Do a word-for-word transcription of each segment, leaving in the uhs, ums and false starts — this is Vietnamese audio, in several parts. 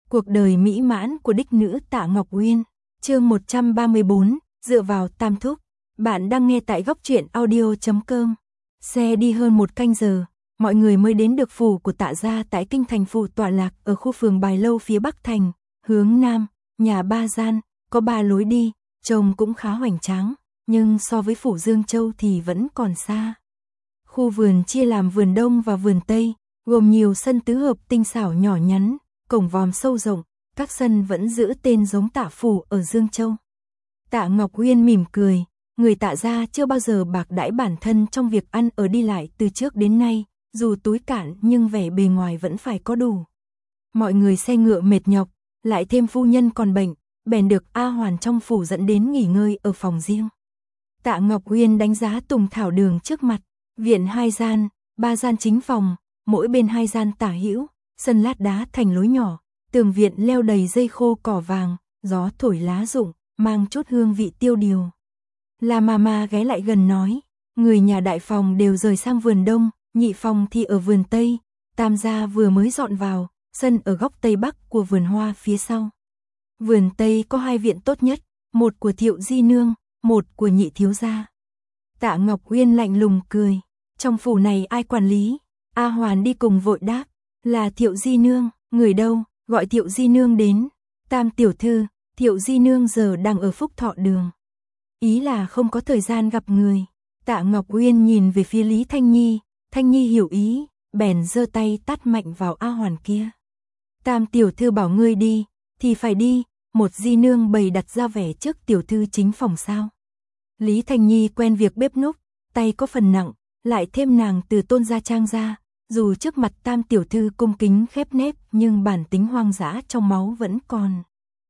Cuộc đời mỹ mãn của đích nữ Tạ Ngọc Uyên, chương một trăm ba mươi bốn, dựa vào Tam Thúc. Bạn đang nghe tại góc truyện audio chấm com. Xe đi hơn một canh giờ, mọi người mới đến được phủ của Tạ gia tại kinh thành. Phủ tọa lạc ở khu phường Bài Lâu phía Bắc thành, hướng nam, nhà ba gian, có ba lối đi, trông cũng khá hoành tráng, nhưng so với phủ Dương Châu thì vẫn còn xa. Khu vườn chia làm vườn Đông và vườn Tây, gồm nhiều sân tứ hợp tinh xảo nhỏ nhắn, cổng vòm sâu rộng, các sân vẫn giữ tên giống Tạ phủ ở Dương Châu. Tạ Ngọc Uyên mỉm cười, người Tạ gia chưa bao giờ bạc đãi bản thân trong việc ăn ở đi lại từ trước đến nay, dù túi cạn nhưng vẻ bề ngoài vẫn phải có đủ. Mọi người xe ngựa mệt nhọc, lại thêm phu nhân còn bệnh, bèn được A Hoàn trong phủ dẫn đến nghỉ ngơi ở phòng riêng. Tạ Ngọc Uyên đánh giá tùng thảo đường trước mặt, viện hai gian, ba gian chính phòng, mỗi bên hai gian tả hữu, sân lát đá thành lối nhỏ, tường viện leo đầy dây khô cỏ vàng, gió thổi lá rụng, mang chút hương vị tiêu điều. La Mama ghé lại gần nói, người nhà đại phòng đều rời sang vườn Đông, nhị phòng thì ở vườn Tây, Tam gia vừa mới dọn vào, sân ở góc Tây Bắc của vườn hoa phía sau. Vườn Tây có hai viện tốt nhất, một của Thiệu Di Nương, một của nhị thiếu gia. Tạ Ngọc Uyên lạnh lùng cười, trong phủ này ai quản lý? A Hoàn đi cùng vội đáp, là Thiệu Di Nương. Người đâu? Gọi Thiệu Di Nương đến. Tam tiểu thư, Thiệu Di Nương giờ đang ở Phúc Thọ đường. Ý là không có thời gian gặp người. Tạ Ngọc Uyên nhìn về phía Lý Thanh Nhi, Thanh Nhi hiểu ý, bèn giơ tay tát mạnh vào A Hoàn kia. Tam tiểu thư bảo ngươi đi, thì phải đi, một Di Nương bày đặt ra vẻ trước tiểu thư chính phòng sao. Lý Thanh Nhi quen việc bếp núc, tay có phần nặng, lại thêm nàng từ Tôn gia Trang ra, dù trước mặt Tam tiểu thư cung kính khép nép nhưng bản tính hoang dã trong máu vẫn còn.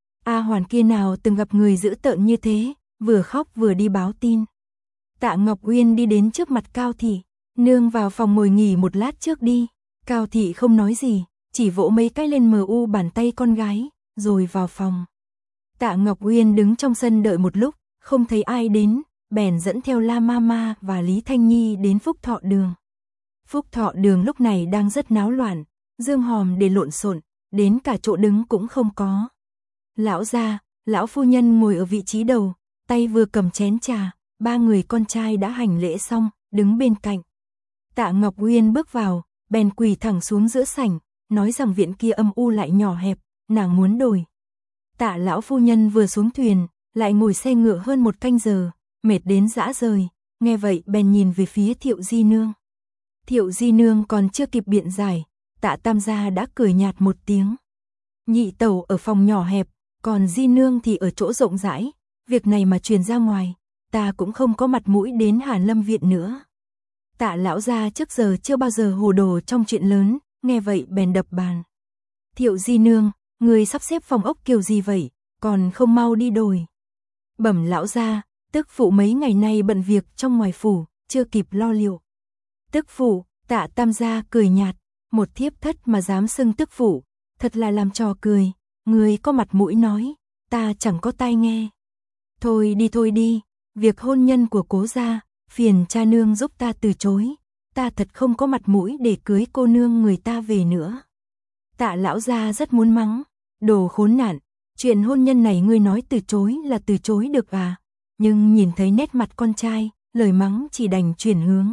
A Hoàn kia nào từng gặp người dữ tợn như thế, vừa khóc vừa đi báo tin. Tạ Ngọc Uyên đi đến trước mặt Cao thị, nương vào phòng ngồi nghỉ một lát trước đi. Cao thị không nói gì, chỉ vỗ mấy cái lên mờ u bàn tay con gái, rồi vào phòng. Tạ Ngọc Uyên đứng trong sân đợi một lúc, không thấy ai đến, bèn dẫn theo La Mama và Lý Thanh Nhi đến Phúc Thọ đường. Phúc Thọ đường lúc này đang rất náo loạn, dương hòm để lộn xộn, đến cả chỗ đứng cũng không có. Lão gia, lão phu nhân ngồi ở vị trí đầu, tay vừa cầm chén trà, ba người con trai đã hành lễ xong, đứng bên cạnh. Tạ Ngọc Uyên bước vào, bèn quỳ thẳng xuống giữa sảnh, nói rằng viện kia âm u lại nhỏ hẹp, nàng muốn đổi. Tạ lão phu nhân vừa xuống thuyền, lại ngồi xe ngựa hơn một canh giờ, mệt đến rã rời, nghe vậy bèn nhìn về phía Thiệu Di Nương. Thiệu Di Nương còn chưa kịp biện giải, Tạ Tam gia đã cười nhạt một tiếng. Nhị tẩu ở phòng nhỏ hẹp, còn Di Nương thì ở chỗ rộng rãi, việc này mà truyền ra ngoài, ta cũng không có mặt mũi đến Hàn Lâm viện nữa. Tạ lão gia trước giờ chưa bao giờ hồ đồ trong chuyện lớn, nghe vậy bèn đập bàn. Thiệu Di Nương, người sắp xếp phòng ốc kiểu gì vậy, còn không mau đi đổi. Bẩm lão gia, tức phụ mấy ngày nay bận việc trong ngoài phủ, chưa kịp lo liệu. Tức phụ, Tạ Tam gia cười nhạt, một thiếp thất mà dám xưng tức phụ, thật là làm trò cười, người có mặt mũi nói, ta chẳng có tai nghe. Thôi đi thôi đi, việc hôn nhân của cố gia, phiền cha nương giúp ta từ chối, ta thật không có mặt mũi để cưới cô nương người ta về nữa. Tạ lão gia rất muốn mắng, đồ khốn nạn, chuyện hôn nhân này ngươi nói từ chối là từ chối được à, nhưng nhìn thấy nét mặt con trai, lời mắng chỉ đành chuyển hướng.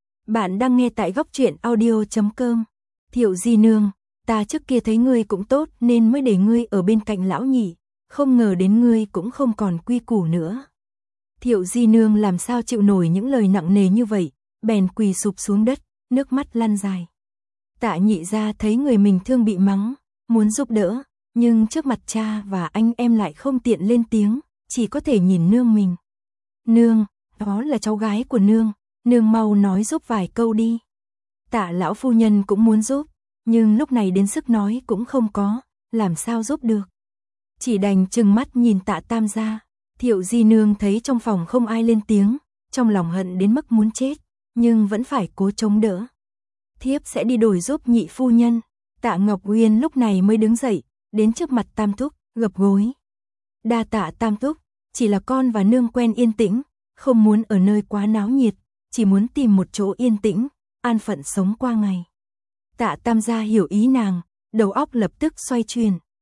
Bạn đang nghe tại góc truyện audio chấm com. Thiệu Di Nương, ta trước kia thấy ngươi cũng tốt nên mới để ngươi ở bên cạnh lão nhị, không ngờ đến ngươi cũng không còn quy củ nữa. Thiệu Di Nương làm sao chịu nổi những lời nặng nề như vậy, bèn quỳ sụp xuống đất, nước mắt lăn dài. Tạ nhị gia thấy người mình thương bị mắng, muốn giúp đỡ, nhưng trước mặt cha và anh em lại không tiện lên tiếng, chỉ có thể nhìn nương mình. Nương, đó là cháu gái của nương, nương mau nói giúp vài câu đi. Tạ lão phu nhân cũng muốn giúp, nhưng lúc này đến sức nói cũng không có, làm sao giúp được. Chỉ đành trừng mắt nhìn Tạ Tam gia. Thiệu Di Nương thấy trong phòng không ai lên tiếng, trong lòng hận đến mức muốn chết, nhưng vẫn phải cố chống đỡ. Thiếp sẽ đi đổi giúp nhị phu nhân. Tạ Ngọc Uyên lúc này mới đứng dậy, đến trước mặt Tam thúc, gập gối. Đa tạ Tam thúc, chỉ là con và nương quen yên tĩnh, không muốn ở nơi quá náo nhiệt, chỉ muốn tìm một chỗ yên tĩnh, an phận sống qua ngày. Tạ Tam gia hiểu ý nàng, đầu óc lập tức xoay chuyển.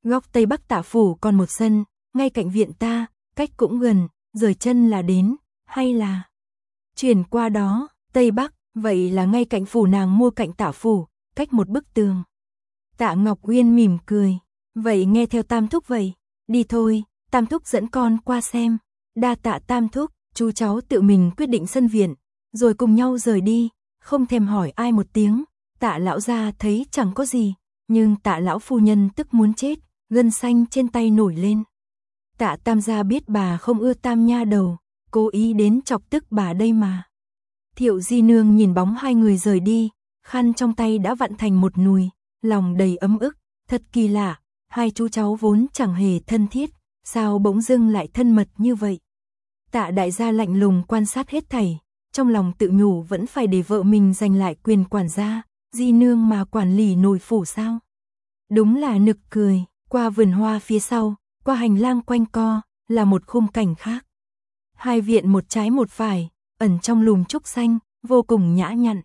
Góc Tây Bắc Tạ phủ còn một sân, ngay cạnh viện ta, cách cũng gần, rời chân là đến, hay là chuyển qua đó, Tây Bắc, vậy là ngay cạnh phủ nàng mua cạnh Tạ phủ, cách một bức tường. Tạ Ngọc Uyên mỉm cười, vậy nghe theo Tam thúc vậy, đi thôi, Tam thúc dẫn con qua xem. Đa tạ Tam thúc, chú cháu tự mình quyết định sân viện, rồi cùng nhau rời đi, không thèm hỏi ai một tiếng. Tạ lão gia thấy chẳng có gì, nhưng Tạ lão phu nhân tức muốn chết, gân xanh trên tay nổi lên. Tạ Tam gia biết bà không ưa Tam nha đầu, cố ý đến chọc tức bà đây mà. Thiệu Di nương nhìn bóng hai người rời đi, khăn trong tay đã vặn thành một nùi, lòng đầy ấm ức, thật kỳ lạ, hai chú cháu vốn chẳng hề thân thiết, sao bỗng dưng lại thân mật như vậy. Tạ đại gia lạnh lùng quan sát hết thảy, trong lòng tự nhủ vẫn phải để vợ mình giành lại quyền quản gia, Di nương mà quản lý nổi phủ sao. Đúng là nực cười, qua vườn hoa phía sau, qua hành lang quanh co, là một khung cảnh khác. Hai viện một trái một phải, ẩn trong lùm trúc xanh, vô cùng nhã nhặn.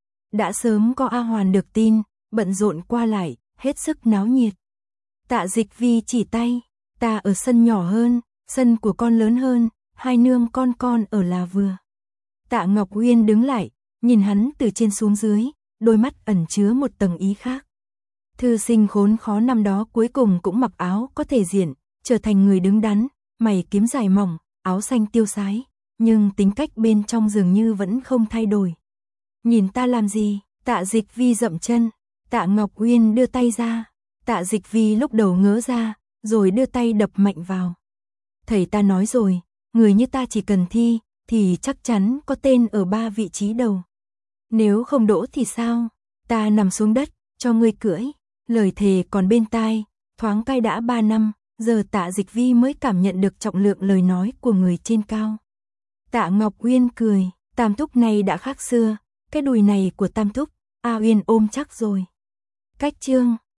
Đã sớm có A Hoàn được tin, bận rộn qua lại, hết sức náo nhiệt. Tạ Dịch Vi chỉ tay, ta ở sân nhỏ hơn, sân của con lớn hơn, hai nương con con ở là vừa. Tạ Ngọc Uyên đứng lại, nhìn hắn từ trên xuống dưới, đôi mắt ẩn chứa một tầng ý khác. Thư sinh khốn khó năm đó cuối cùng cũng mặc áo có thể diện, trở thành người đứng đắn, mày kiếm dài mỏng, áo xanh tiêu sái, nhưng tính cách bên trong dường như vẫn không thay đổi. Nhìn ta làm gì? Tạ Dịch Vi dậm chân, Tạ Ngọc Uyên đưa tay ra, Tạ Dịch Vi lúc đầu ngớ ra, rồi đưa tay đập mạnh vào. Thầy ta nói rồi, người như ta chỉ cần thi, thì chắc chắn có tên ở ba vị trí đầu. Nếu không đỗ thì sao? Ta nằm xuống đất, cho ngươi cưỡi. Lời thề còn bên tai, thoáng cay đã ba năm, giờ Tạ Dịch Vi mới cảm nhận được trọng lượng lời nói của người trên cao. Tạ Ngọc Uyên cười, Tam thúc này đã khác xưa, cái đùi này của Tam thúc, A Uyên ôm chắc rồi. Cách chương